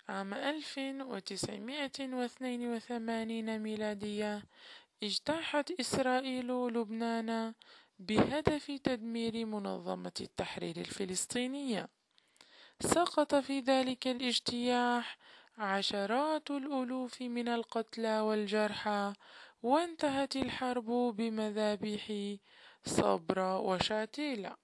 عام 1982 ميلادية اجتاحت إسرائيل لبنان بهدف تدمير منظمة التحرير الفلسطينية. سقط في ذلك الاجتياح عشرات الألوف من القتلى والجرحى، وانتهت الحرب بمذابح صبرا وشاتيلا.